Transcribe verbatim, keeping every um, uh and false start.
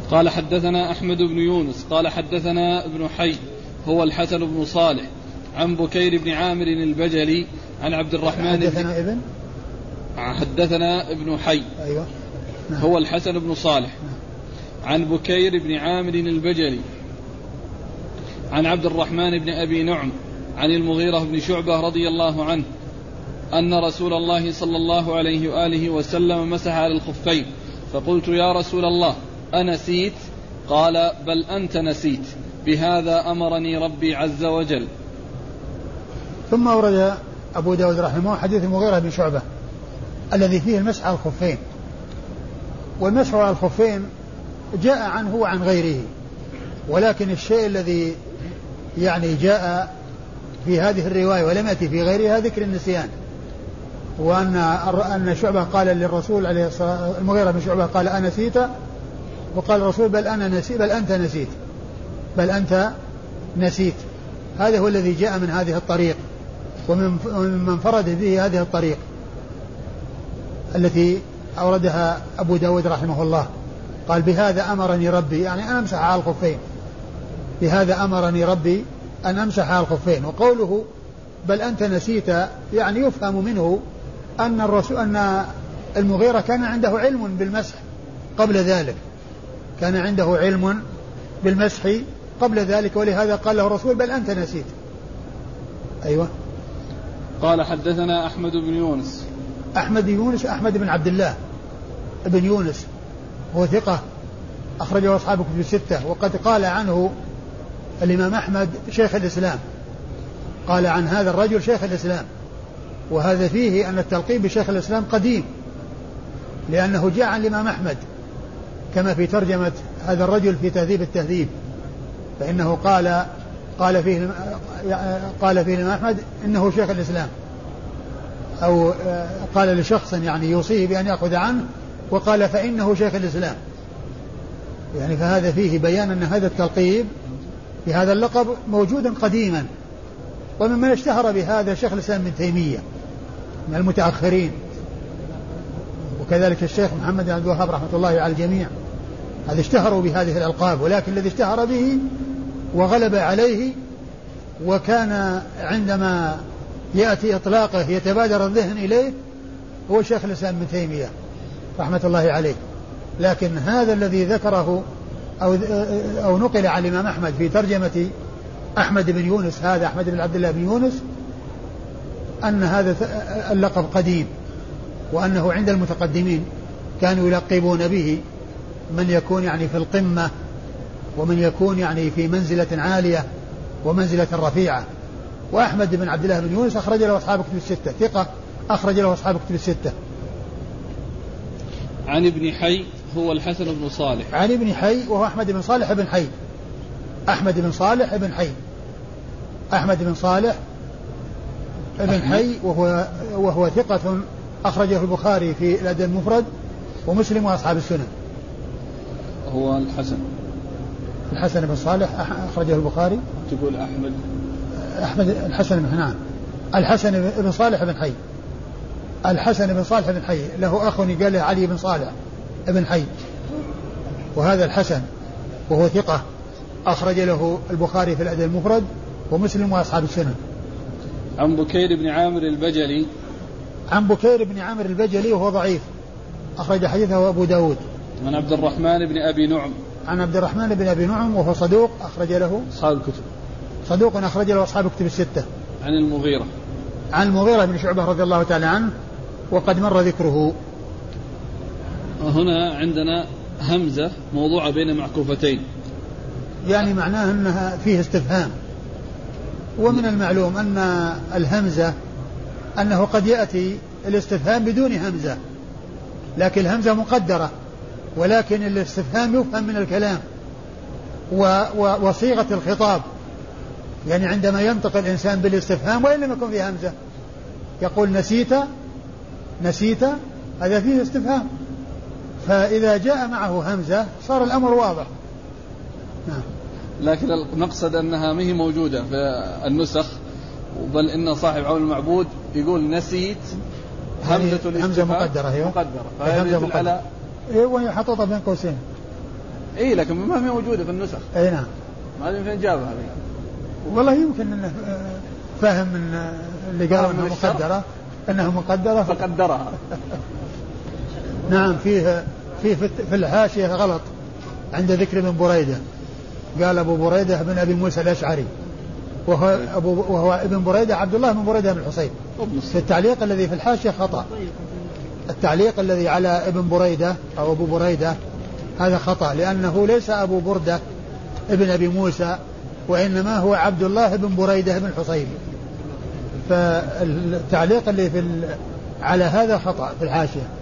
قال حدثنا أحمد بن يونس قال حدثنا ابن حي هو الحسن بن صالح عن بكير بن عامر البجلي عن عبد الرحمن حدثنا ابن حدثنا ابن حي أيوة. نعم. هو الحسن بن صالح نعم. عن بكير بن عامر البجلي عن عبد الرحمن بن أبي نعم عن المغيرة بن شعبة رضي الله عنه أن رسول الله صلى الله عليه وآله وسلم مسح على الخفين فقلت يا رسول الله أنسيت؟ قال بل أنت نسيت، بهذا أمرني ربي عز وجل. ثم أورد أبو داود رحمه حديث المغيرة بن شعبة الذي فيه المسح على الخفين. والمسح على الخفين جاء عنه وعن غيره، ولكن الشيء الذي يعني جاء في هذه الرواية ولم يأتي في غيرها ذكر النسيان، وأن أن شعبة قال للرسول عليه الصلاة المغيرة بن شعبة قال أنسيت؟ وقال الرسول بل أنا نسيت بل أنت نسيت بل أنت نسيت. هذا هو الذي جاء من هذه الطريق ومن انفرد به هذه الطريق التي أوردها أبو داود رحمه الله. قال بهذا أمرني ربي، يعني أن أمسح على الخفين، بهذا أمرني ربي أن أمسح على الخفين. وقوله بل أنت نسيت يعني يفهم منه أن الرسول أن المغيرة كان عنده علم بالمسح قبل ذلك، كان عنده علم بالمسح قبل ذلك، ولهذا قال له الرسول بل أنت نسيت. أيوة. قال حدثنا أحمد بن يونس أحمد بن يونس أحمد بن عبد الله بن يونس هو ثقة أخرجه أصحاب الكتب الستة، وقد قال عنه الإمام أحمد شيخ الإسلام، قال عن هذا الرجل شيخ الإسلام، وهذا فيه أن التلقيب بشيخ الإسلام قديم، لأنه جاء عن الإمام أحمد كما في ترجمة هذا الرجل في تهذيب التهذيب، فإنه قال قال فيه قال فيه الإمام أحمد إنه شيخ الإسلام، أو قال لشخص يعني يوصيه بأن يأخذ عنه وقال فإنه شيخ الإسلام، يعني فهذا فيه بيان أن هذا التلقيب بهذا اللقب موجود قديما، وممن اشتهر بهذا شيخ الإسلام ابن تيمية من المتأخرين، وكذلك الشيخ محمد بن عبد الوهاب رحمة الله على الجميع، هذا اشتهروا بهذه الألقاب، ولكن الذي اشتهر به وغلب عليه وكان عندما يأتي إطلاقه يتبادر الذهن إليه هو شيخ الإسلام ابن تيمية رحمة الله عليه. لكن هذا الذي ذكره أو, أو نقل عن الإمام أحمد في ترجمة أحمد بن يونس، هذا أحمد بن عبد الله بن يونس، أن هذا اللقب قديم، وأنه عند المتقدمين كانوا يلقبون به من يكون يعني في القمة، ومن يكون يعني في منزلة عالية ومنزلة رفيعة. وأحمد بن عبد الله بن يونس أخرج له أصحاب كتب الستة، ثقة أخرج له أصحاب كتب الستة. عن ابن حي هو الحسن بن صالح عن ابن حي وهو أحمد بن صالح بن حي أحمد بن صالح بن حي أحمد بن صالح بن حي وهو, وهو ثقة أخرجه البخاري في الأدب المفرد ومسلم وأصحاب السنن. هو الحسن الحسن بن صالح أخرجه البخاري. تقول أحمد أحمد الحسن بن نعم الحسن بن صالح بن حي الحسن بن صالح بن حي له أخ قال له علي بن صالح بن حي، وهذا الحسن وهو ثقة أخرج له البخاري في الأدب المفرد ومسلم وأصحاب السنن. عن بكير بن عامر البجلي عن بكير بن عامر البجلي وهو ضعيف أخرج حديثه أبو داود. عن عبد الرحمن بن أبي نعم عن عبد الرحمن بن أبي نعم وهو صدوق أخرج له أصحاب الكتب صدوق أخرج له أصحاب الكتب الستة. عن المغيرة عن المغيرة بن شعبة رضي الله تعالى عنه وقد مر ذكره. هنا عندنا همزة موضوعة بين معكوفتين، يعني معناه أنها فيه استفهام، ومن المعلوم أن الهمزة أنه قد يأتي الاستفهام بدون همزة، لكن الهمزة مقدرة، ولكن الاستفهام يفهم من الكلام وصيغة الخطاب، يعني عندما ينطق الإنسان بالاستفهام وإن لم يكن فيه همزة يقول نسيت نسيت هذا فيه استفهام، فإذا جاء معه همزة صار الأمر واضح. نعم. لكن المقصد أنها ما هي موجودة في النسخ، بل إن صاحب عون المعبود يقول نسيت همزة همزة مقدرة هي مقدرة همزة مقدرة وهي حطوطة بين قوسين إيه لكن ما هي موجودة في النسخ. أي نعم. ما أدري فين جابها هذه. والله يمكن أنه فهم من اللي قالوا أنها مقدرة أنها مقدرة فقدرها. نعم. فيه في في الحاشية غلط عند ذكر ابن بريدة، قال أبو بريدة بن أبي موسى الأشعري، وهو, أبو وهو ابن بريدة عبد الله بن بريدة بن الحصيب. في التعليق الذي في الحاشية خطأ، التعليق الذي على ابن بريدة أو أبو بريدة هذا خطأ، لأنه ليس أبو بردة ابن أبي موسى، وإنما هو عبد الله بن بريدة بن الحصيب. فالتعليق اللي في على هذا خطأ في الحاشية.